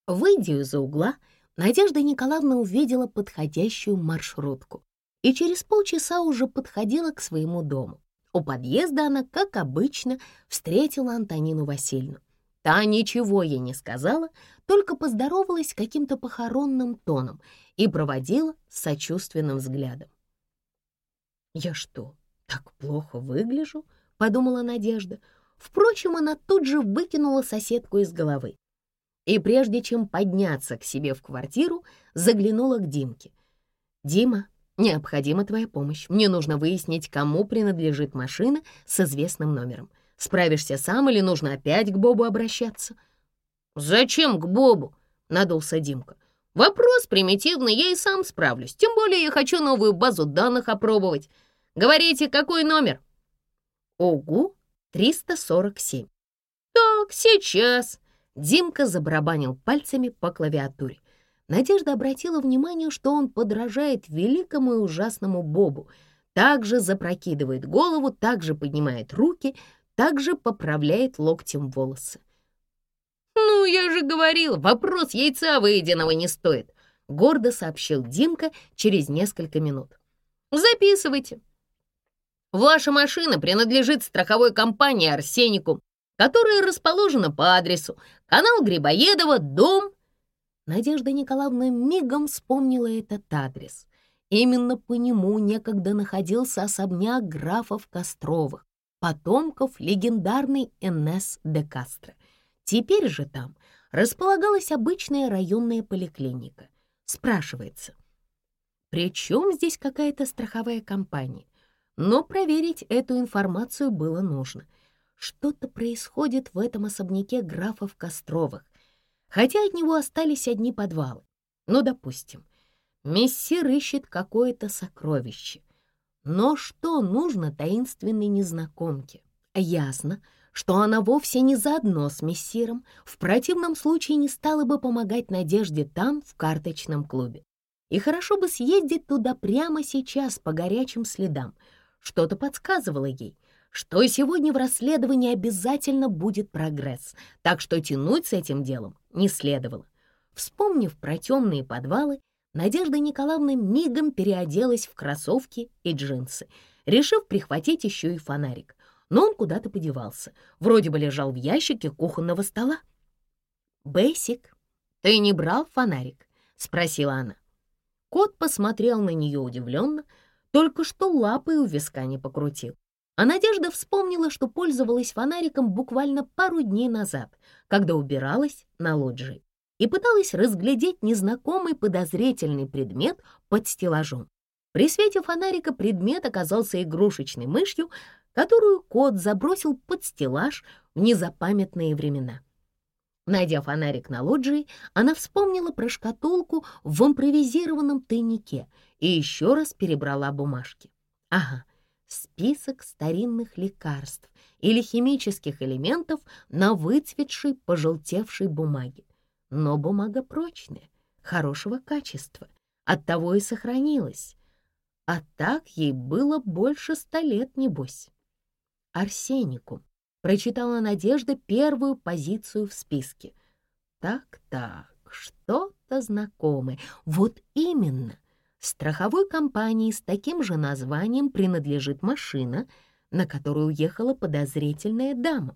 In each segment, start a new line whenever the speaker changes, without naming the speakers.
Выйдя из-за угла, Надежда Николаевна увидела подходящую маршрутку и через полчаса уже подходила к своему дому. У подъезда она, как обычно, встретила Антонину Васильевну. Та ничего ей не сказала, только поздоровалась каким-то похоронным тоном и проводила с сочувственным взглядом. «Я что, так плохо выгляжу?» — подумала Надежда. Впрочем, она тут же выкинула соседку из головы. И прежде чем подняться к себе в квартиру, заглянула к Димке. «Дима, необходима твоя помощь. Мне нужно выяснить, кому принадлежит машина с известным номером. Справишься сам или нужно опять к Бобу обращаться?» «Зачем к Бобу?» — надулся Димка. «Вопрос примитивный, я и сам справлюсь. Тем более я хочу новую базу данных опробовать. Говорите, какой номер?» «ОГУ 347». «Так, сейчас». Димка забарабанил пальцами по клавиатуре. Надежда обратила внимание, что он подражает великому и ужасному Бобу. Также запрокидывает голову, также поднимает руки, также поправляет локтем волосы. «Ну, я же говорил, вопрос яйца выеденного не стоит», — гордо сообщил Димка через несколько минут. «Записывайте. Ваша машина принадлежит страховой компании «Арсеникум», которая расположена по адресу канал Грибоедова, дом...» Надежда Николаевна мигом вспомнила этот адрес. Именно по нему некогда находился особняк графов Костровых, потомков легендарной Инесс де Кастро. Теперь же там располагалась обычная районная поликлиника. Спрашивается, при чем здесь какая-то страховая компания? Но проверить эту информацию было нужно. Что-то происходит в этом особняке графов Костровых, хотя от него остались одни подвалы. Ну, допустим, мессир ищет какое-то сокровище. Но что нужно таинственной незнакомке? Ясно, что она вовсе не заодно с мессиром, в противном случае не стала бы помогать Надежде там, в карточном клубе. И хорошо бы съездить туда прямо сейчас по горячим следам. Что-то подсказывало ей, что сегодня в расследовании обязательно будет прогресс, так что тянуть с этим делом не следовало. Вспомнив про темные подвалы, Надежда Николаевна мигом переоделась в кроссовки и джинсы, решив прихватить еще и фонарик. Но он куда-то подевался, вроде бы лежал в ящике кухонного стола. «Бэсик, ты не брал фонарик?» — спросила она. Кот посмотрел на нее удивленно, только что лапой у виска не покрутил. А Надежда вспомнила, что пользовалась фонариком буквально пару дней назад, когда убиралась на лоджии, и пыталась разглядеть незнакомый подозрительный предмет под стеллажом. При свете фонарика предмет оказался игрушечной мышью, которую кот забросил под стеллаж в незапамятные времена. Найдя фонарик на лоджии, она вспомнила про шкатулку в импровизированном тайнике и еще раз перебрала бумажки. Ага, список старинных лекарств или химических элементов на выцветшей, пожелтевшей бумаге. Но бумага прочная, хорошего качества, оттого и сохранилась. А так ей было больше 100 лет, небось. «Арсеникум», — прочитала Надежда первую позицию в списке. Так, что-то знакомое. Вот именно. Страховой компании с таким же названием принадлежит машина, на которую уехала подозрительная дама.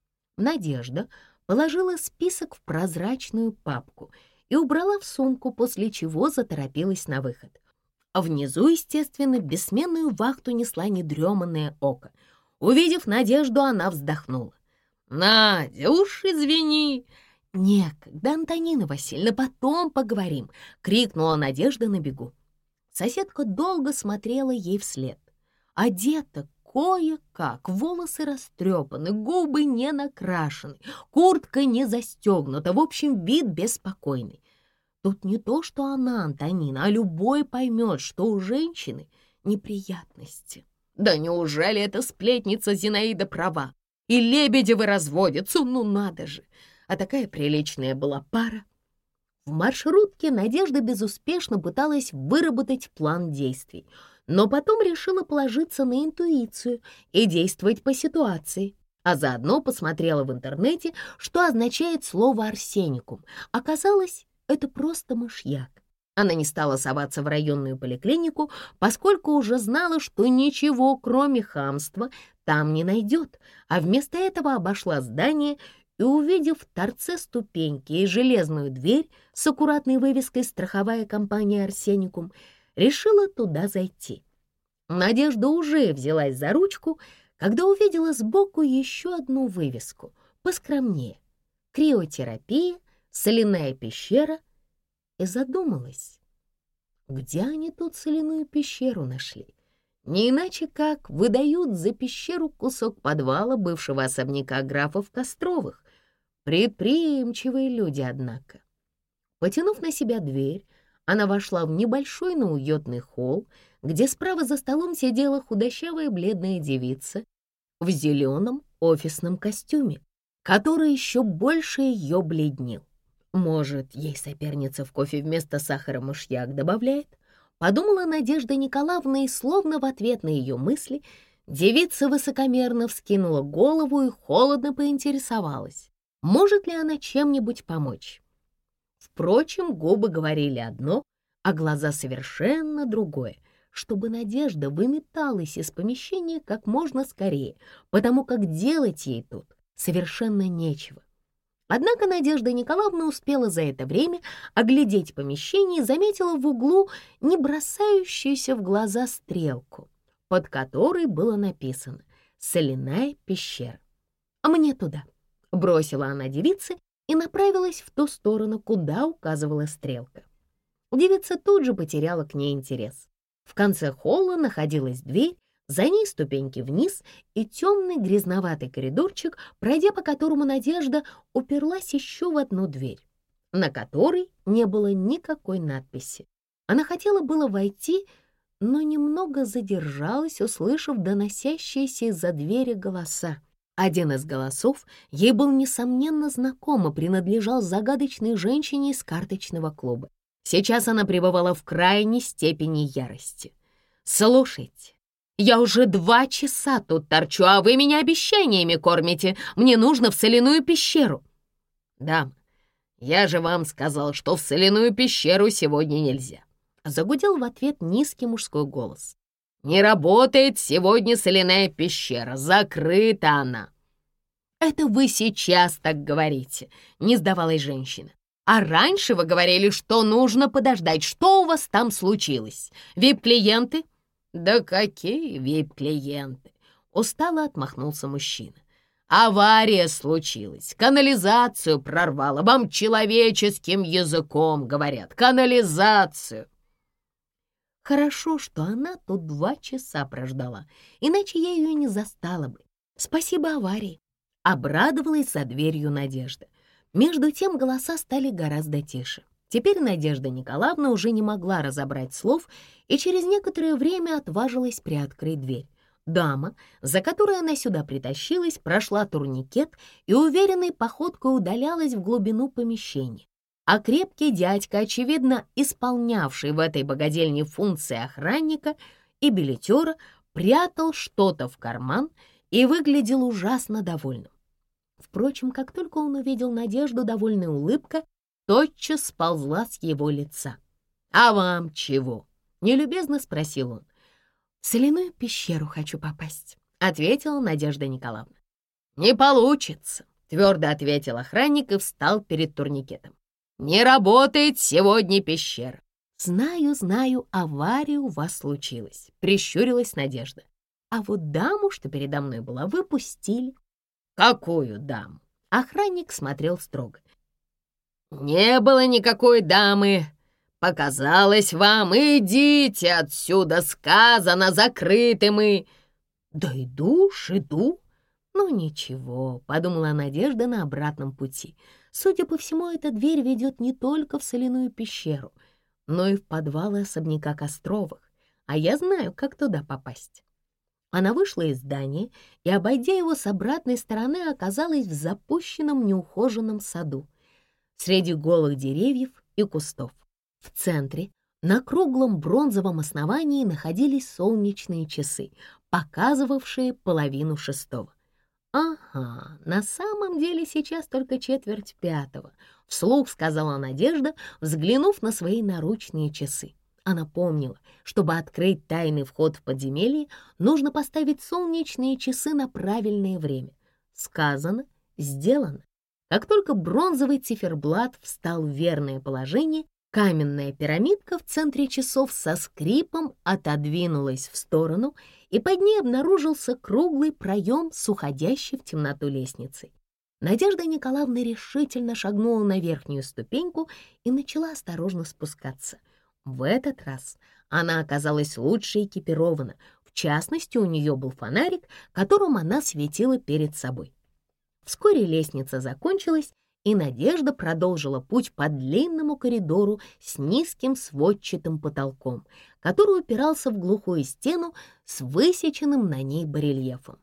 Надежда положила список в прозрачную папку и убрала в сумку, после чего заторопилась на выход. А внизу, естественно, бессменную вахту несла недреманное око. Увидев Надежду, она вздохнула. «Надя, уж извини!» «Некогда, Антонина Васильевна, потом поговорим!» — крикнула Надежда на бегу. Соседка долго смотрела ей вслед. Одета кое-как, волосы растрепаны, губы не накрашены, куртка не застегнута, в общем, вид беспокойный. Тут не то, что она, Антонина, а любой поймет, что у женщины неприятности. Да неужели эта сплетница Зинаида права? И Лебедевы разводятся, ну надо же! А такая приличная была пара. В маршрутке Надежда безуспешно пыталась выработать план действий, но потом решила положиться на интуицию и действовать по ситуации. а заодно посмотрела в интернете, что означает слово «арсеникум». Оказалось, это просто мышьяк. Она не стала соваться в районную поликлинику, поскольку уже знала, что ничего, кроме хамства, там не найдет, а вместо этого обошла здание и, увидев в торце ступеньки и железную дверь с аккуратной вывеской «Страховая компания Арсеникум», решила туда зайти. Надежда уже взялась за ручку, когда увидела сбоку еще одну вывеску, поскромнее: «Криотерапия, соляная пещера», и задумалась, где они тут соляную пещеру нашли. Не иначе как выдают за пещеру кусок подвала бывшего особняка графов Костровых. Предприимчивые люди, однако. Потянув на себя дверь, она вошла в небольшой, но уютный холл, где справа за столом сидела худощавая бледная девица в зеленом офисном костюме, который еще больше ее бледнил. Может, ей соперница в кофе вместо сахара мышьяк добавляет? Подумала Надежда Николаевна, и словно в ответ на ее мысли девица высокомерно вскинула голову и холодно поинтересовалась, может ли она чем-нибудь помочь. Впрочем, губы говорили одно, а глаза совершенно другое, чтобы Надежда выметалась из помещения как можно скорее, потому как делать ей тут совершенно нечего. Однако Надежда Николаевна успела за это время оглядеть помещение и заметила в углу не бросающуюся в глаза стрелку, под которой было написано «Соляная пещера». «А мне туда», — бросила она девице и направилась в ту сторону, куда указывала стрелка. Девица тут же потеряла к ней интерес. В конце холла находилась дверь, за ней ступеньки вниз и темный грязноватый коридорчик, пройдя по которому Надежда уперлась еще в одну дверь, на которой не было никакой надписи. Она хотела было войти, но немного задержалась, услышав доносящиеся из-за двери голоса. Один из голосов ей был несомненно знаком и принадлежал загадочной женщине из карточного клуба. Сейчас она пребывала в крайней степени ярости. «Слушайте, я уже 2 часа тут торчу, а вы меня обещаниями кормите. Мне нужно в соляную пещеру». «Дама, я же вам сказал, что в соляную пещеру сегодня нельзя», — загудел в ответ низкий мужской голос. «Не работает сегодня соляная пещера, закрыта она». «Это вы сейчас так говорите», — не сдавалась женщина. «А раньше вы говорили, что нужно подождать. Что у вас там случилось? Вип-клиенты?» «Да какие вип-клиенты?» — устало отмахнулся мужчина. «Авария случилась, канализацию прорвало. Вам человеческим языком говорят, канализацию». Хорошо, что она тут 2 часа прождала, иначе я ее не застала бы. Спасибо аварии. Обрадовалась за дверью Надежда. Между тем голоса стали гораздо тише. Теперь Надежда Николаевна уже не могла разобрать слов и через некоторое время отважилась приоткрыть дверь. Дама, за которой она сюда притащилась, прошла турникет и уверенной походкой удалялась в глубину помещения. А крепкий дядька, очевидно исполнявший в этой богадельне функции охранника и билетера, прятал что-то в карман и выглядел ужасно довольным. Впрочем, как только он увидел Надежду, довольная улыбка тотчас сползла с его лица. «А вам чего?» — нелюбезно спросил он. «В соляную пещеру хочу попасть», — ответила Надежда Николаевна. «Не получится», — твердо ответил охранник и встал перед турникетом. «Не работает сегодня пещера». «Знаю, авария у вас случилась», — прищурилась Надежда. «А вот даму, что передо мной была, вы пустили». «Какую даму?» Охранник смотрел строго. «Не было никакой дамы. Показалось вам, идите отсюда, сказано, закрыты мы». «Да иду ж, иду». «Ну ничего», — подумала Надежда на обратном пути. Судя по всему, эта дверь ведет не только в соляную пещеру, но и в подвалы особняка Костровых, а я знаю, как туда попасть. Она вышла из здания и, обойдя его с обратной стороны, оказалась в запущенном неухоженном саду среди голых деревьев и кустов. В центре, на круглом бронзовом основании, находились солнечные часы, показывавшие 5:30. «Ага, на самом деле сейчас только 4:45», — вслух сказала Надежда, взглянув на свои наручные часы. Она помнила, чтобы открыть тайный вход в подземелье, нужно поставить солнечные часы на правильное время. Сказано, сделано. Как только бронзовый циферблат встал в верное положение, каменная пирамидка в центре часов со скрипом отодвинулась в сторону, и под ней обнаружился круглый проем с уходящей в темноту лестницей. Надежда Николаевна решительно шагнула на верхнюю ступеньку и начала осторожно спускаться. В этот раз она оказалась лучше экипирована. В частности, у нее был фонарик, которым она светила перед собой. Вскоре лестница закончилась, и Надежда продолжила путь по длинному коридору с низким сводчатым потолком, который упирался в глухую стену с высеченным на ней барельефом.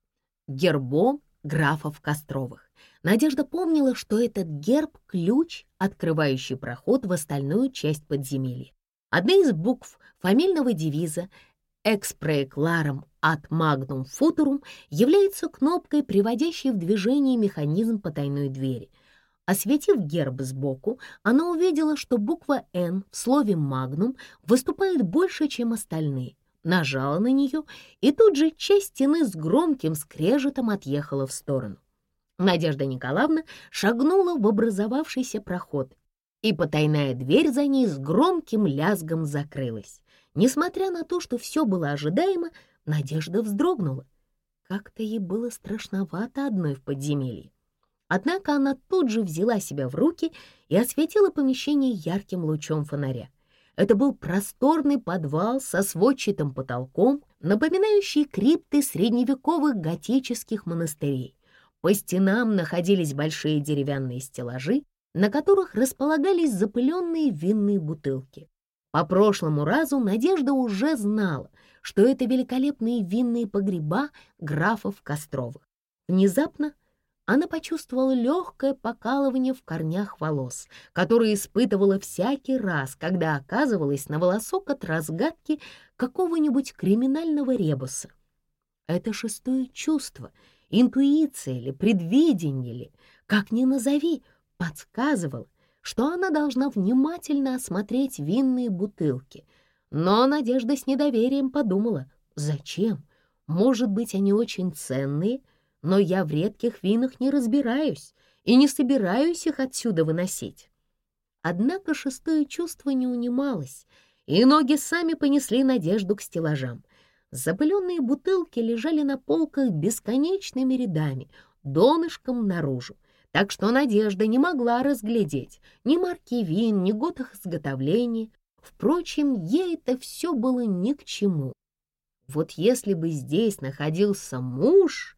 Гербом графов Костровых. Надежда помнила, что этот герб — ключ, открывающий проход в остальную часть подземелья. Одна из букв фамильного девиза «Экспрекларом ад магнум футурум» является кнопкой, приводящей в движение механизм потайной двери. Осветив герб сбоку, она увидела, что буква «Н» в слове «магнум» выступает больше, чем остальные. Нажала на нее, и тут же часть стены с громким скрежетом отъехала в сторону. Надежда Николаевна шагнула в образовавшийся проход, и потайная дверь за ней с громким лязгом закрылась. Несмотря на то, что все было ожидаемо, Надежда вздрогнула. Как-то ей было страшновато одной в подземелье. Однако она тут же взяла себя в руки и осветила помещение ярким лучом фонаря. Это был просторный подвал со сводчатым потолком, напоминающий крипты средневековых готических монастырей. По стенам находились большие деревянные стеллажи, на которых располагались запыленные винные бутылки. По прошлому разу Надежда уже знала, что это великолепные винные погреба графов Костровых. Внезапно она почувствовала легкое покалывание в корнях волос, которое испытывала всякий раз, когда оказывалась на волосок от разгадки какого-нибудь криминального ребуса. Это шестое чувство, интуиция или предвидение ли, как ни назови, подсказывало, что она должна внимательно осмотреть винные бутылки. Но Надежда с недоверием подумала: зачем? Может быть, они очень ценные, но я в редких винах не разбираюсь и не собираюсь их отсюда выносить. Однако шестое чувство не унималось, и ноги сами понесли Надежду к стеллажам. Запыленные бутылки лежали на полках бесконечными рядами, донышком наружу, так что Надежда не могла разглядеть ни марки вин, ни год их изготовления. Впрочем, ей это все было ни к чему. Вот если бы здесь находился муж...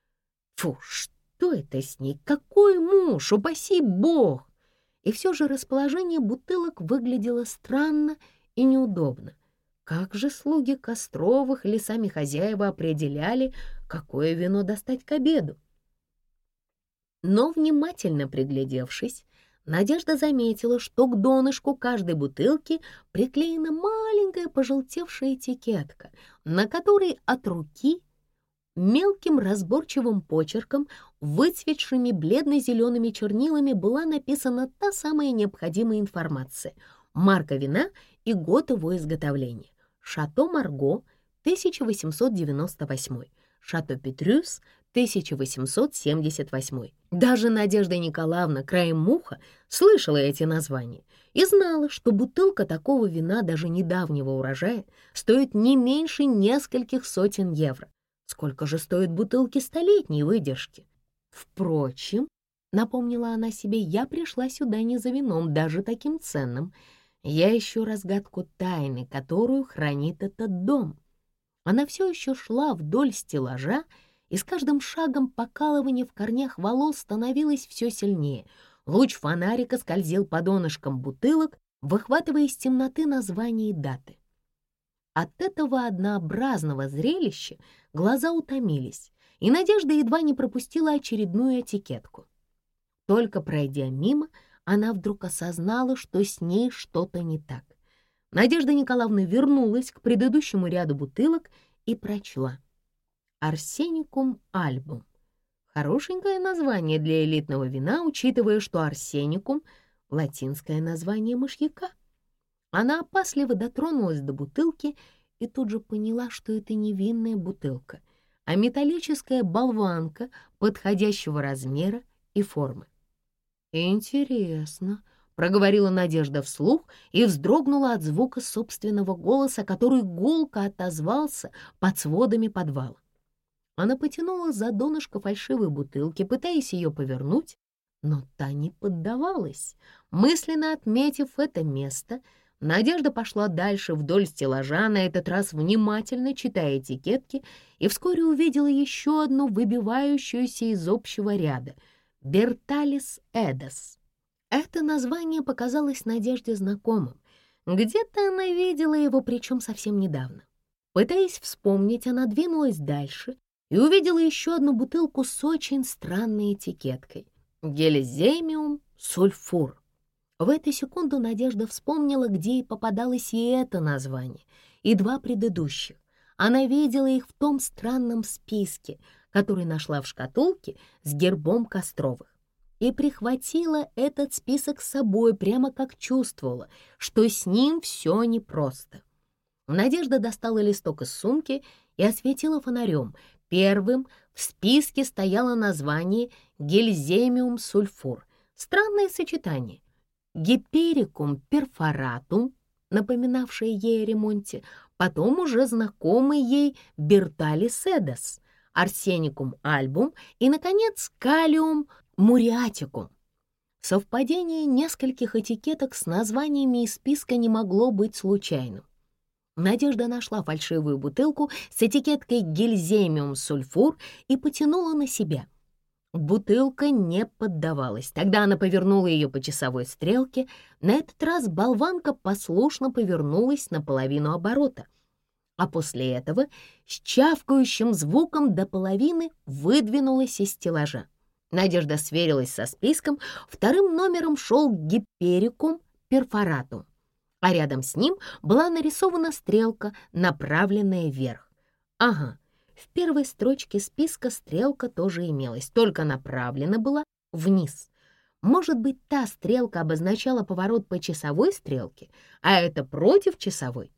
Фу, что это с ней? Какой муж? Упаси Бог! И все же расположение бутылок выглядело странно и неудобно. Как же слуги Костровых или сами хозяева определяли, какое вино достать к обеду? Но, внимательно приглядевшись, Надежда заметила, что к донышку каждой бутылки приклеена маленькая пожелтевшая этикетка, на которой от руки мелким разборчивым почерком, выцветшими бледно-зелеными чернилами была написана та самая необходимая информация: марка вина и год его изготовления. Шато Марго, 1898, Шато Петрюс, 1878. Даже Надежда Николаевна краем уха слышала эти названия и знала, что бутылка такого вина даже недавнего урожая стоит не меньше нескольких сотен евро. Сколько же стоят бутылки столетней выдержки? Впрочем, напомнила она себе, я пришла сюда не за вином, даже таким ценным. Я ищу разгадку тайны, которую хранит этот дом. Она все еще шла вдоль стеллажа, и с каждым шагом покалывание в корнях волос становилось все сильнее. Луч фонарика скользил по донышкам бутылок, выхватывая из темноты названия и даты. От этого однообразного зрелища глаза утомились, и Надежда едва не пропустила очередную этикетку. Только пройдя мимо, она вдруг осознала, что с ней что-то не так. Надежда Николаевна вернулась к предыдущему ряду бутылок и прочла: «Арсеникум альбум». Хорошенькое название для элитного вина, учитывая, что арсеникум — латинское название мышьяка. Она опасливо дотронулась до бутылки и тут же поняла, что это не винная бутылка, а металлическая болванка подходящего размера и формы. «Интересно», — проговорила Надежда вслух и вздрогнула от звука собственного голоса, который гулко отозвался под сводами подвала. Она потянула за донышко фальшивой бутылки, пытаясь ее повернуть, но та не поддавалась. Мысленно отметив это место, Надежда пошла дальше вдоль стеллажа, на этот раз внимательно читая этикетки, и вскоре увидела еще одну выбивающуюся из общего ряда — «Берталис Эдес». Это название показалось Надежде знакомым. Где-то она видела его, причем совсем недавно. Пытаясь вспомнить, она двинулась дальше и увидела еще одну бутылку с очень странной этикеткой — «Гелиземиум сульфур». В эту секунду Надежда вспомнила, где ей попадалось и это название, и два предыдущих. Она видела их в том странном списке, который нашла в шкатулке с гербом Костровых, и прихватила этот список с собой, прямо как чувствовала, что с ним все непросто. Надежда достала листок из сумки и осветила фонарем. Первым в списке стояло название «Гельземиум сульфур». Странное сочетание. Гиперикум перфоратум, напоминавшее ей о ремонте, потом уже знакомый ей Берталис Эдес, арсеникум альбум и, наконец, калиум муриатикум. Совпадение нескольких этикеток с названиями из списка не могло быть случайным. Надежда нашла фальшивую бутылку с этикеткой «Гельземиум сульфур» и потянула на себя. Бутылка не поддавалась. Тогда она повернула ее по часовой стрелке. На этот раз болванка послушно повернулась на половину оборота, а после этого с чавкающим звуком до половины выдвинулась из стеллажа. Надежда сверилась со списком. Вторым номером шел гиперикум перфоратум, а рядом с ним была нарисована стрелка, направленная вверх. Ага, в первой строчке списка стрелка тоже имелась, только направлена была вниз. Может быть, та стрелка обозначала поворот по часовой стрелке, а это против часовой.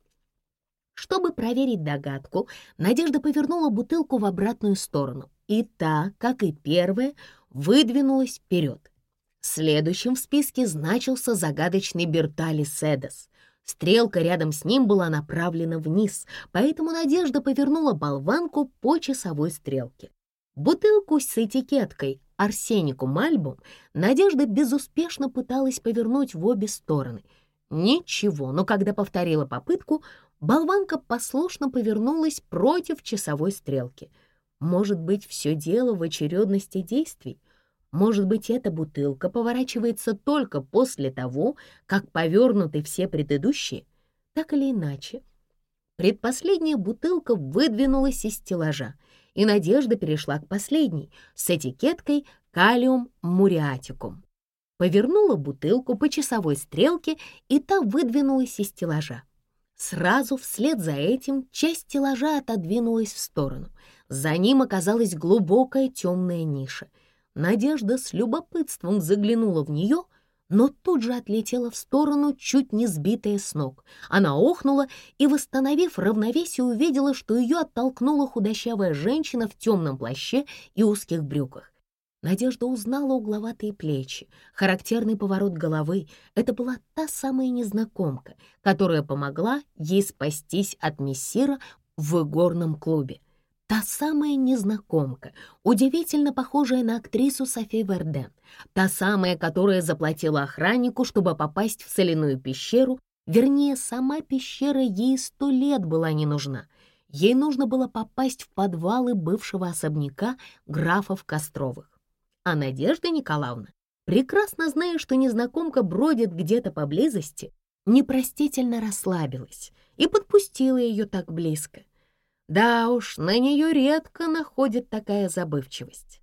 Чтобы проверить догадку, Надежда повернула бутылку в обратную сторону, и та, как и первая, выдвинулась вперед. Следующим в списке значился загадочный Берталис Эдес. Стрелка рядом с ним была направлена вниз, поэтому Надежда повернула болванку по часовой стрелке. Бутылку с этикеткой «Арсеникум альбум» Надежда безуспешно пыталась повернуть в обе стороны. Ничего, но когда повторила попытку, болванка послушно повернулась против часовой стрелки. Может быть, все дело в очередности действий? Может быть, эта бутылка поворачивается только после того, как повернуты все предыдущие? Так или иначе, предпоследняя бутылка выдвинулась из стеллажа, и Надежда перешла к последней с этикеткой «Калиум муриатикум». Повернула бутылку по часовой стрелке, и та выдвинулась из стеллажа. Сразу вслед за этим часть стеллажа отодвинулась в сторону. За ним оказалась глубокая темная ниша. Надежда с любопытством заглянула в нее, но тут же отлетела в сторону, чуть не сбитая с ног. Она охнула и, восстановив равновесие, увидела, что ее оттолкнула худощавая женщина в темном плаще и узких брюках. Надежда узнала угловатые плечи, характерный поворот головы. Это была та самая незнакомка, которая помогла ей спастись от мессира в игорном клубе. Та самая незнакомка, удивительно похожая на актрису Софи Верден. Та самая, которая заплатила охраннику, чтобы попасть в соляную пещеру. Вернее, сама пещера ей 100 лет была не нужна. Ей нужно было попасть в подвалы бывшего особняка графов Костровых. А Надежда Николаевна, прекрасно зная, что незнакомка бродит где-то поблизости, непростительно расслабилась и подпустила ее так близко. Да уж, на нее редко находит такая забывчивость.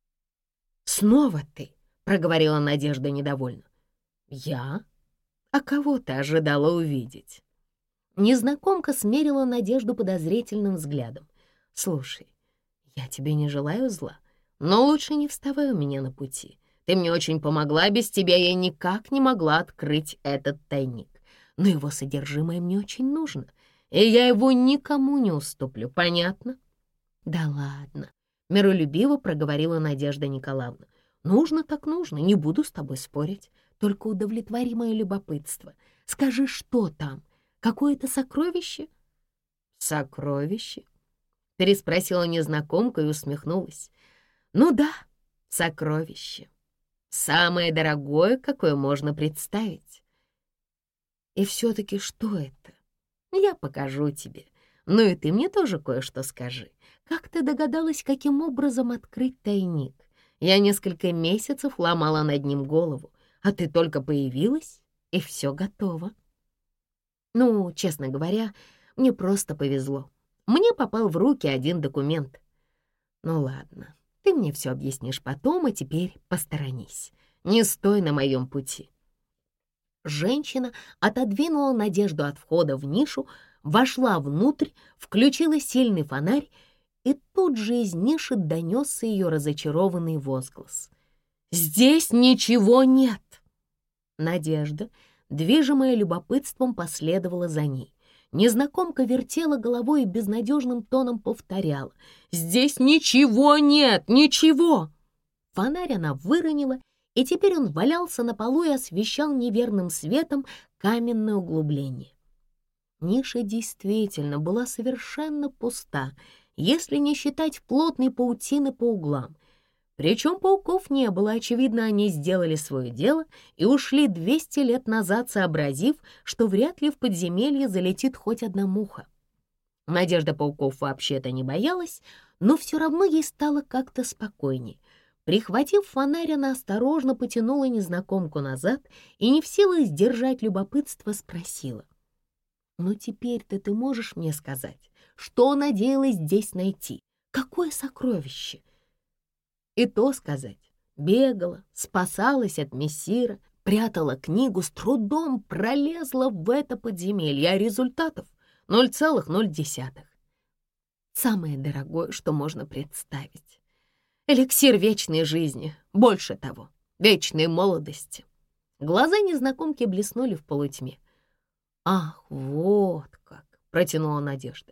«Снова ты», — проговорила Надежда недовольно. «Я? А кого ты ожидала увидеть?» Незнакомка смерила Надежду подозрительным взглядом. «Слушай, я тебе не желаю зла, Но лучше не вставай у меня на пути. Ты мне очень помогла, без тебя я никак не могла открыть этот тайник. Но его содержимое мне очень нужно, и я его никому не уступлю, понятно?» «Да ладно», — миролюбиво проговорила Надежда Николаевна. «Нужно так нужно, не буду с тобой спорить. Только удовлетвори мое любопытство. Скажи, что там? Какое-то сокровище?» «Сокровище?» — переспросила незнакомка и усмехнулась. «Ну да, сокровище. Самое дорогое, какое можно представить. И все-таки что это? Я покажу тебе. Ну и ты мне тоже кое-что скажи. Как ты догадалась, каким образом открыть тайник? Я несколько месяцев ломала над ним голову, а ты только появилась, и все готово». «Ну, честно говоря, мне просто повезло. Мне попал в руки один документ. Ну ладно, ты мне все объяснишь потом, а теперь посторонись. Не стой на моем пути». Женщина отодвинула Надежду от входа в нишу, вошла внутрь, включила сильный фонарь, и тут же из ниши донесся ее разочарованный возглас. «Здесь ничего нет!» Надежда, движимая любопытством, последовала за ней. Незнакомка вертела головой и безнадежным тоном повторяла: «Здесь ничего нет, ничего!» Фонарь она выронила, и теперь он валялся на полу и освещал неверным светом каменное углубление. Ниша действительно была совершенно пуста, если не считать плотной паутины по углам. Причем пауков не было, очевидно, они сделали свое дело и ушли 200 лет назад, сообразив, что вряд ли в подземелье залетит хоть одна муха. Надежда пауков вообще-то не боялась, но все равно ей стало как-то спокойней. Прихватив фонарь, она осторожно потянула незнакомку назад и, не в силах сдержать любопытство, спросила: «Ну теперь-то ты можешь мне сказать, что надеялась здесь найти? Какое сокровище?» И то сказать: бегала, спасалась от мессира, прятала книгу, с трудом пролезла в это подземелье, а результатов 0,0. Самое дорогое, что можно представить. Эликсир вечной жизни, больше того, вечной молодости. Глаза незнакомки блеснули в полутьме. «Ах, вот как!» — протянула Надежда.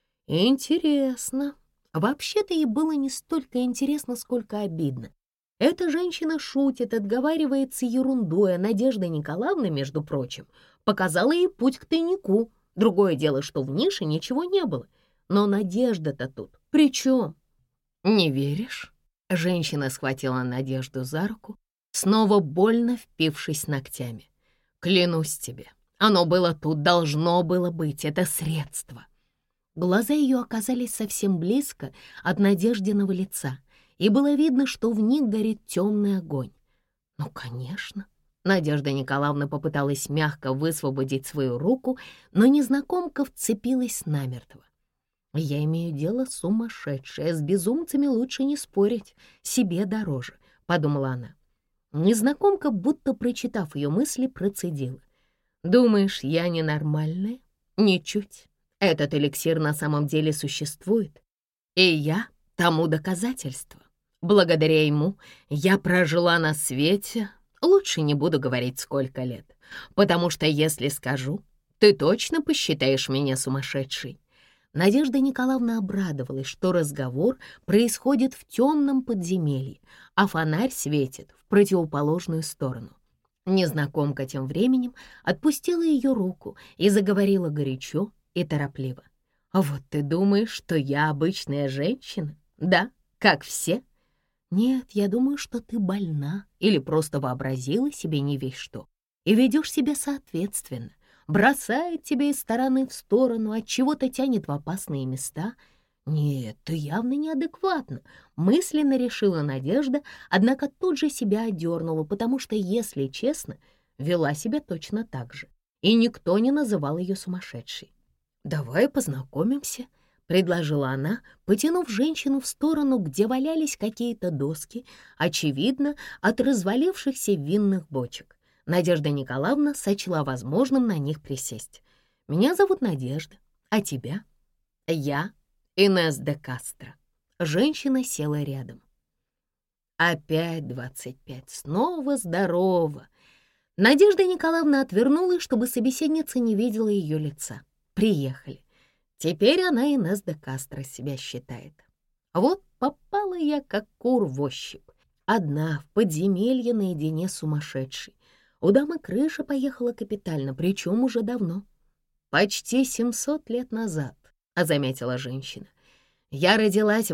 «Интересно». Вообще-то ей было не столько интересно, сколько обидно. Эта женщина шутит, отговаривается ерундой, а Надежда Николаевна, между прочим, показала ей путь к тайнику. Другое дело, что в нише ничего не было. Но Надежда-то тут при чем? «Не веришь?» Женщина схватила Надежду за руку, снова больно впившись ногтями. «Клянусь тебе, оно было тут, должно было быть, это средство». Глаза ее оказались совсем близко от Надеждиного лица, и было видно, что в них горит темный огонь. «Ну, конечно». Надежда Николаевна попыталась мягко высвободить свою руку, но незнакомка вцепилась намертво. «Я имею дело с сумасшедшей, с безумцами лучше не спорить, себе дороже», — подумала она. Незнакомка, будто прочитав ее мысли, процедила: «Думаешь, я ненормальная? Ничуть. Этот эликсир на самом деле существует, и я тому доказательство. Благодаря ему я прожила на свете, лучше не буду говорить, сколько лет, потому что если скажу, ты точно посчитаешь меня сумасшедшей». Надежда Николаевна обрадовалась, что разговор происходит в темном подземелье, а фонарь светит в противоположную сторону. Незнакомка тем временем отпустила ее руку и заговорила горячо и торопливо. «А вот ты думаешь, что я обычная женщина? Да, как все? Нет, я думаю, что ты больна или просто вообразила себе не весь что и ведешь себя соответственно. Бросает тебя из стороны в сторону, от чего-то тянет в опасные места. Нет, ты явно неадекватна», — мысленно решила Надежда, однако тут же себя одернула, потому что, если честно, вела себя точно так же, и никто не называл ее сумасшедшей. «Давай познакомимся», — предложила она, потянув женщину в сторону, где валялись какие-то доски, очевидно, от развалившихся винных бочек. Надежда Николаевна сочла возможным на них присесть. «Меня зовут Надежда, а тебя?» «Я Инесс де Кастро». Женщина села рядом. Опять 25, снова здорово. Надежда Николаевна отвернулась, чтобы собеседница не видела ее лица. Приехали. Теперь она Инесс де Кастро себя считает. Вот попала я, как кур в ощупь. Одна, в подземелье, наедине с сумасшедшей. У дамы крыша поехала капитально, причем уже давно. Почти 700 лет назад, заметила женщина. Я родилась в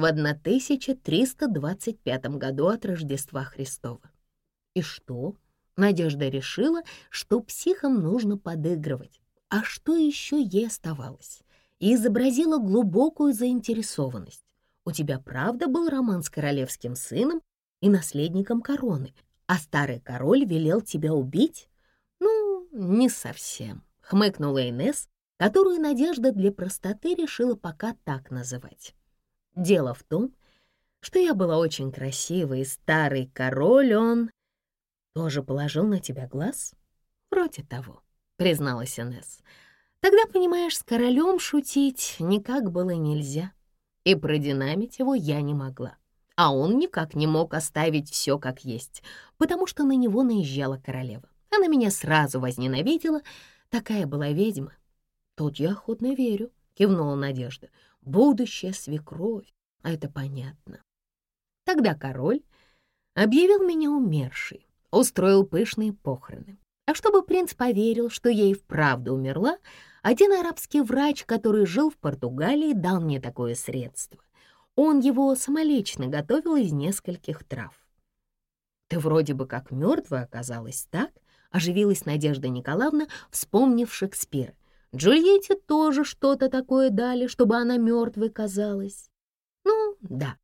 1325 году от Рождества Христова. И что? Надежда решила, что психам нужно подыгрывать. А что еще ей оставалось? И изобразила глубокую заинтересованность. У тебя правда был роман с королевским сыном и наследником короны, а старый король велел тебя убить? Ну, не совсем, хмыкнула Инесс, которую Надежда для простоты решила пока так называть. Дело в том, что я была очень красивой, и старый король, он тоже положил на тебя глаз? Вроде того, призналась Инесс. Тогда, понимаешь, с королем шутить никак было нельзя, и продинамить его я не могла. А он никак не мог оставить все как есть, потому что на него наезжала королева. Она меня сразу возненавидела, такая была ведьма. Тут я охотно верю, кивнула Надежда. Будущая свекровь, а это понятно. Тогда король объявил меня умершей, устроил пышные похороны. А чтобы принц поверил, что я и вправду умерла, один арабский врач, который жил в Португалии, дал мне такое средство. Он его самолично готовил из нескольких трав. «Ты вроде бы как мертвая оказалась, так?» — оживилась Надежда Николаевна, вспомнив Шекспира. «Джульетте тоже что-то такое дали, чтобы она мертвой казалась». «Ну да.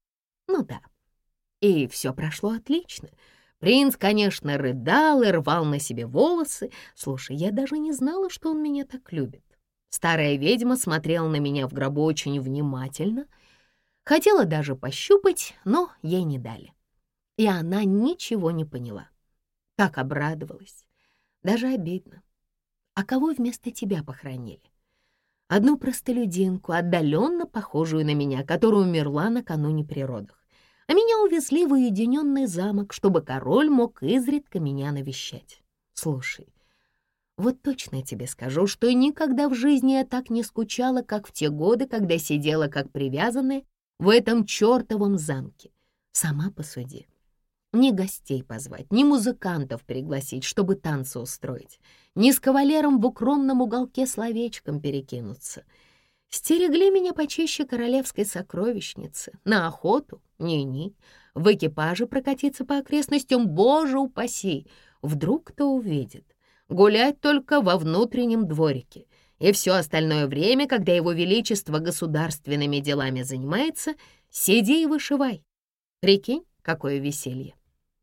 И все прошло отлично. Принц, конечно, рыдал и рвал на себе волосы. Слушай, я даже не знала, что он меня так любит. Старая ведьма смотрела на меня в гробу очень внимательно. Хотела даже пощупать, но ей не дали. И она ничего не поняла. Так обрадовалась. Даже обидно. А кого вместо тебя похоронили? Одну простолюдинку, отдаленно похожую на меня, которая умерла накануне при родах. А меня увезли в уединенный замок, чтобы король мог изредка меня навещать. Слушай, вот точно тебе скажу, что никогда в жизни я так не скучала, как в те годы, когда сидела как привязанная в этом чертовом замке. Сама посуди. Ни гостей позвать, ни музыкантов пригласить, чтобы танцы устроить, ни с кавалером в укромном уголке словечком перекинуться. Стерегли меня почище королевской сокровищницы. На охоту? Ни-ни. В экипаже прокатиться по окрестностям? Боже упаси! Вдруг кто увидит. Гулять только во внутреннем дворике. И все остальное время, когда его величество государственными делами занимается, сиди и вышивай. Прикинь, какое веселье.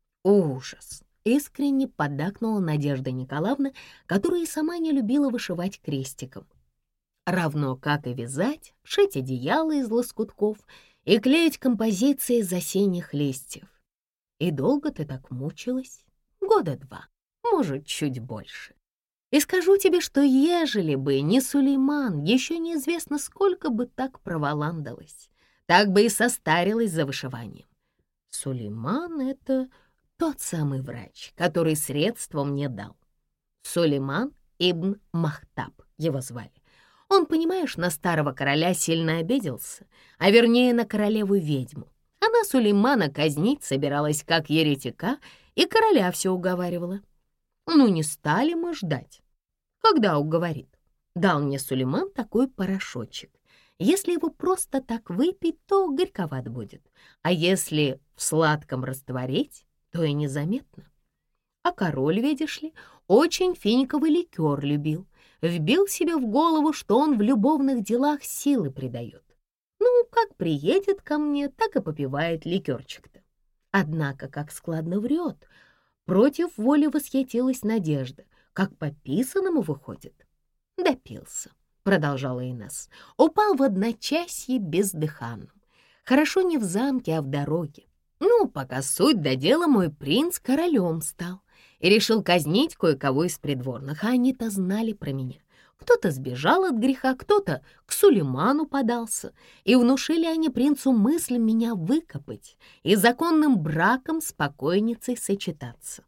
Ужас! Искренне поддакнула Надежда Николаевна, которая и сама не любила вышивать крестиком. Равно как и вязать, шить одеяло из лоскутков и клеить композиции из осенних листьев. И долго ты так мучилась? 2 года, может, чуть больше. И скажу тебе, что ежели бы не Сулейман, еще неизвестно, сколько бы так проволандалась, так бы и состарилась за вышиванием. Сулейман — это тот самый врач, который средства мне дал. Сулейман ибн Махтаб его звали. Он, понимаешь, на старого короля сильно обиделся, а вернее на королеву-ведьму. Она Сулеймана казнить собиралась как еретика, и короля все уговаривала. Ну, не стали мы ждать. Когда уговорит? Дал мне Сулейман такой порошочек. Если его просто так выпить, то горьковат будет, а если в сладком растворить, то и незаметно. А король, видишь ли, очень финиковый ликер любил. Вбил себе в голову, что он в любовных делах силы придает. Ну, как приедет ко мне, так и попивает ликерчик-то. Однако, как складно врет, против воли восхитилась Надежда, как по писанному выходит. Допился, продолжала Инесс, упал в одночасье бездыханным. Хорошо не в замке, а в дороге. Ну, пока суть до дела, мой принц королем стал и решил казнить кое-кого из придворных, а они-то знали про меня. Кто-то сбежал от греха, кто-то к Сулейману подался, и внушили они принцу мысль меня выкопать и законным браком с покойницей сочетаться.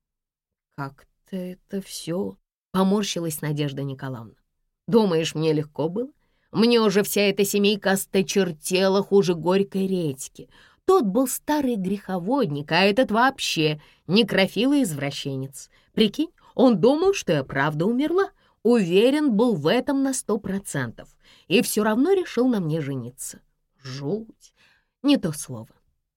«Как-то это все...» — поморщилась Надежда Николаевна. «Думаешь, мне легко было? Мне уже вся эта семейка осточертела хуже горькой редьки. Тот был старый греховодник, а этот вообще некрофил и извращенец. Прикинь, он думал, что я правда умерла, уверен был в этом на 100%, и все равно решил на мне жениться. Жуть, не то слово.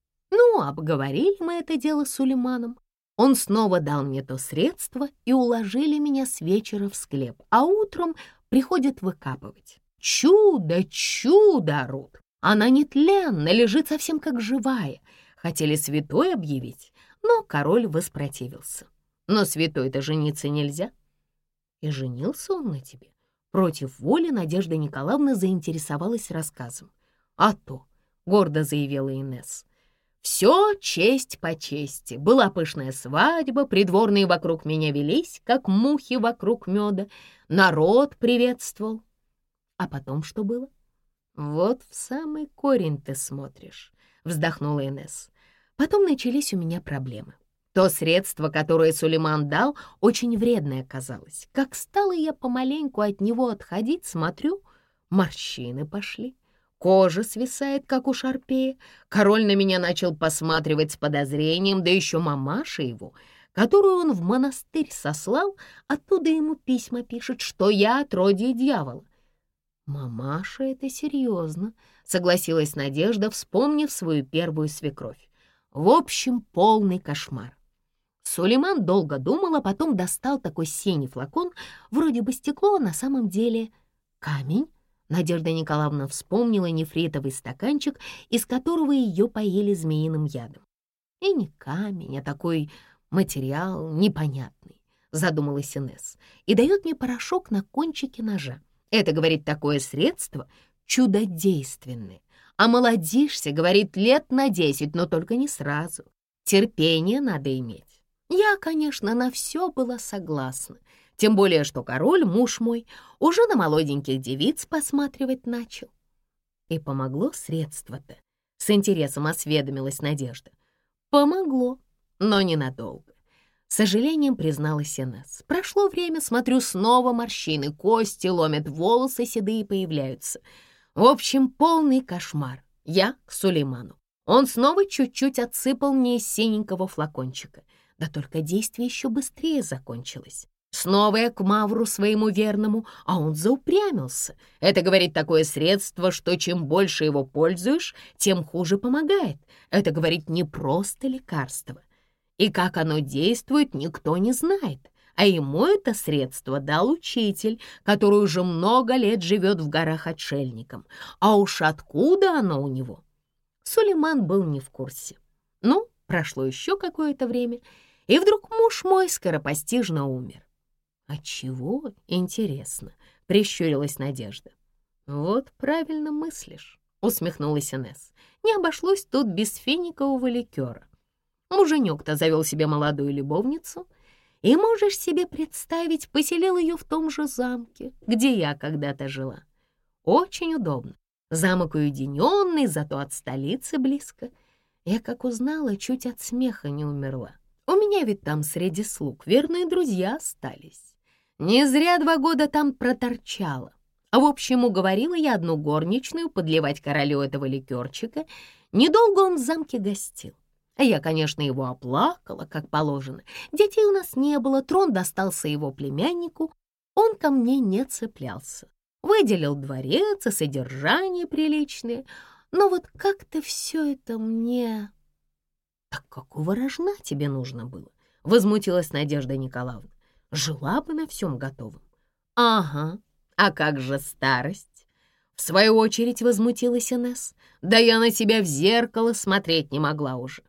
Ну, обговорили мы это дело с Сулейманом. Он снова дал мне то средство, и уложили меня с вечера в склеп, а утром приходят выкапывать. Чудо, чудо, орут. Она нетленна, лежит совсем как живая. Хотели святой объявить, но король воспротивился. Но святой-то жениться нельзя. И женился он на тебе. Против воли Надежда Николаевна заинтересовалась рассказом. А то, гордо заявила Инесс, все честь по чести. Была пышная свадьба, придворные вокруг меня велись, как мухи вокруг меда. Народ приветствовал. А потом что было? Вот в самый корень ты смотришь, вздохнула Инесс. Потом начались у меня проблемы. То средство, которое Сулейман дал, очень вредное оказалось. Как стала я помаленьку от него отходить, смотрю, морщины пошли. Кожа свисает, как у шарпея. Король на меня начал посматривать с подозрением, да еще мамаша его, которую он в монастырь сослал, оттуда ему письма пишет, что я отродье дьявола. «Мамаша, это серьезно», — согласилась Надежда, вспомнив свою первую свекровь. В общем, полный кошмар. Сулейман долго думал, а потом достал такой синий флакон, вроде бы стекло, а на самом деле камень. Надежда Николаевна вспомнила нефритовый стаканчик, из которого ее поили змеиным ядом. И не камень, а такой материал непонятный, задумалась Инесс, и дает мне порошок на кончике ножа. Это, говорит, такое средство чудодейственное. А молодишься, говорит, лет на 10, но только не сразу. Терпение надо иметь. Я, конечно, на все была согласна. Тем более, что король, муж мой, уже на молоденьких девиц посматривать начал. И помогло средство-то? С интересом осведомилась Надежда. Помогло, но ненадолго. С сожалением призналась Инесс. Прошло время, смотрю, снова морщины, кости ломят, волосы седые появляются. В общем, полный кошмар. Я к Сулейману. Он снова чуть-чуть отсыпал мне из синенького флакончика. Да только действие еще быстрее закончилось. Снова я к Мавру своему верному, а он заупрямился. Это, говорит, такое средство, что чем больше его пользуешь, тем хуже помогает. Это, говорит, не просто лекарство. И как оно действует, никто не знает. А ему это средство дал учитель, который уже много лет живет в горах отшельником. А уж откуда оно у него? Сулейман был не в курсе. Ну, прошло еще какое-то время, и вдруг муж мой скоропостижно умер. «От чего? Интересно», — прищурилась Надежда. «Вот правильно мыслишь», — усмехнулась Инесс. «Не обошлось тут без финикового ликера. Муженек-то завел себе молодую любовницу, и, можешь себе представить, поселил ее в том же замке, где я когда-то жила. Очень удобно. Замок уединенный, зато от столицы близко. Я, как узнала, чуть от смеха не умерла. У меня ведь там среди слуг верные друзья остались. Не зря 2 года там проторчала. В общем, уговорила я одну горничную подливать королю этого ликерчика. Недолго он в замке гостил. А я, конечно, его оплакала, как положено. Детей у нас не было, трон достался его племяннику. Он ко мне не цеплялся. Выделил дворец и содержание приличное. Но вот как-то все это мне... «Так какого рожна тебе нужно было?» — возмутилась Надежда Николаевна. «Жила бы на всем готовом». «Ага, а как же старость?» В свою очередь возмутилась Инесс. «Да я на себя в зеркало смотреть не могла уже.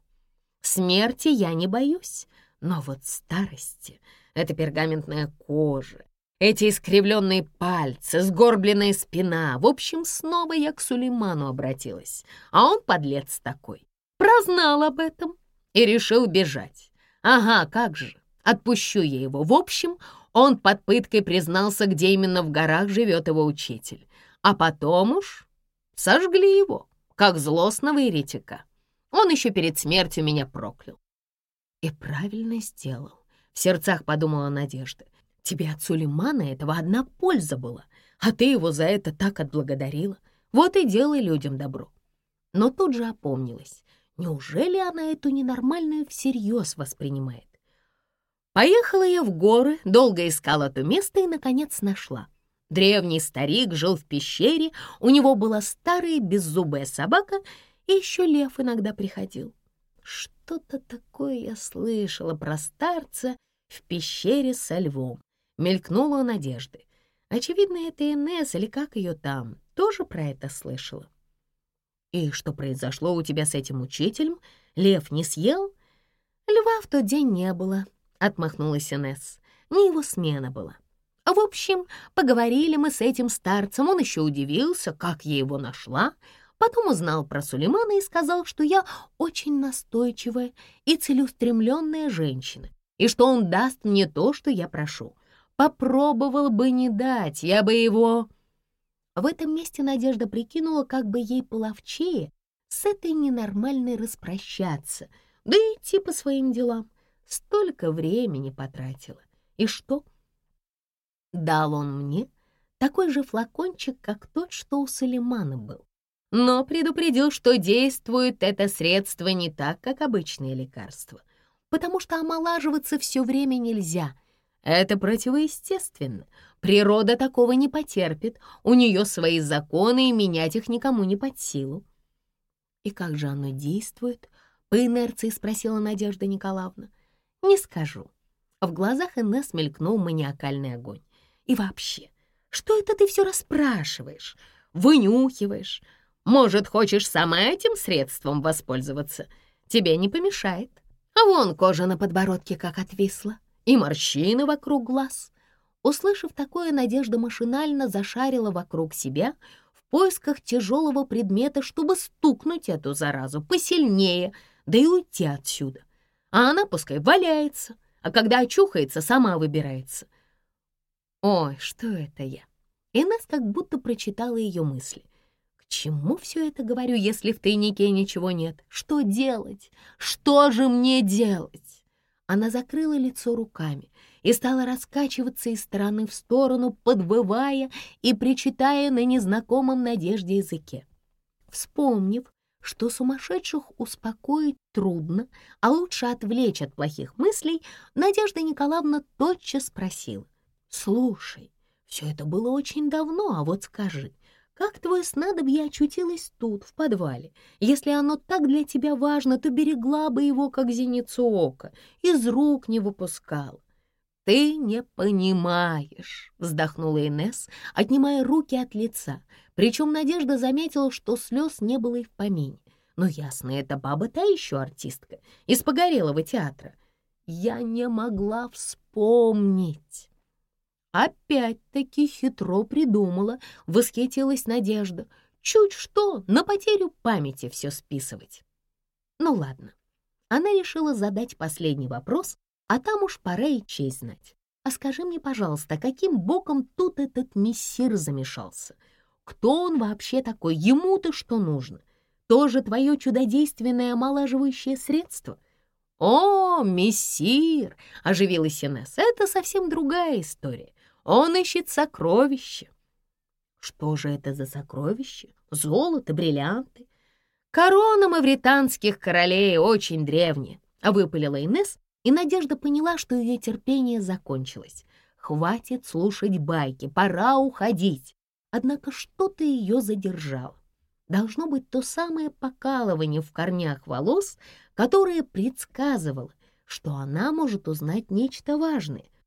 Смерти я не боюсь, но вот старости — это пергаментная кожа, эти искривленные пальцы, сгорбленная спина. В общем, снова я к Сулейману обратилась, а он, подлец такой, прознал об этом и решил бежать. Ага, как же, отпущу я его. В общем, Он под пыткой признался, где именно в горах живет его учитель. А потом уж сожгли его, как злостного еретика. Он еще перед смертью меня проклял. И правильно сделал, в сердцах подумала Надежда. Тебе от Сулеймана этого одна польза была, а ты его за это так отблагодарила. Вот и делай людям добро. Но тут же опомнилась. Неужели она эту ненормальную всерьез воспринимает? Поехала я в горы, долго искала то место и, наконец, нашла. Древний старик жил в пещере, у него была старая беззубая собака, и еще лев иногда приходил. Что-то такое я слышала про старца в пещере со львом. Мелькнула у Надежды. Очевидно, это Инесс, или как ее там, тоже про это слышала. «И что произошло у тебя с этим учителем? Лев не съел?» «Льва в тот день не было», — отмахнулась Инесс. «Не его смена была. В общем, поговорили мы с этим старцем, он еще удивился, как я его нашла, потом узнал про Сулеймана и сказал, что я очень настойчивая и целеустремленная женщина, и что он даст мне то, что я прошу. Попробовал бы не дать, я бы его...» В этом месте Надежда прикинула, как бы ей половчее с этой ненормальной распрощаться, да и идти по своим делам. Столько времени потратила. И что? Дал он мне такой же флакончик, как тот, что у Сулеймана был, но предупредил, что действует это средство не так, как обычные лекарства, потому что омолаживаться все время нельзя. Это противоестественно. Природа такого не потерпит, у нее свои законы, и менять их никому не под силу. «И как же оно действует?» — по инерции спросила Надежда Николаевна. «Не скажу». В глазах Инесс мелькнул маниакальный огонь. «И вообще, что это ты все расспрашиваешь, вынюхиваешь? Может, хочешь сама этим средством воспользоваться? Тебе не помешает. А вон кожа на подбородке как отвисла, и морщины вокруг глаз». Услышав такое, Надежда машинально зашарила вокруг себя в поисках тяжелого предмета, чтобы стукнуть эту заразу посильнее, да и уйти отсюда. А она пускай валяется, а когда очухается, сама выбирается. Ой, что это я? Инесс как будто прочитала ее мысли. К чему все это говорю, если в тайнике ничего нет? Что делать? Что же мне делать? Она закрыла лицо руками и стала раскачиваться из стороны в сторону, подвывая и причитая на незнакомом Надежде языке. Вспомнив, что сумасшедших успокоить трудно, а лучше отвлечь от плохих мыслей, Надежда Николаевна тотчас спросила: «Слушай, все это было очень давно, а вот скажи, как твое снадобье очутилось тут, в подвале? Если оно так для тебя важно, то берегла бы его, как зеницу ока, из рук не выпускала». «Ты не понимаешь», — вздохнула Инесс, отнимая руки от лица. Причем Надежда заметила, что слез не было и в помине. Но ясно, эта баба та еще артистка из Погорелого театра. «Я не могла вспомнить». «Опять-таки хитро придумала», — восхитилась Надежда. «Чуть что, на потерю памяти все списывать». Ну ладно. Она решила задать последний вопрос, а там уж пора и честь знать. «А скажи мне, пожалуйста, каким боком тут этот мессир замешался? Кто он вообще такой? Ему-то что нужно? Тоже твое чудодейственное омолаживающее средство?» «О, мессир!» — оживилась Инесс. «Это совсем другая история. Он ищет сокровища». «Что же это за сокровища? Золото, бриллианты?» «Корона мавританских королей очень древняя», — выпалила Инесс, и Надежда поняла, что ее терпение закончилось. Хватит слушать байки, пора уходить. Однако что-то ее задержало. Должно быть то самое покалывание в корнях волос, которое предсказывало, что она может узнать нечто важное,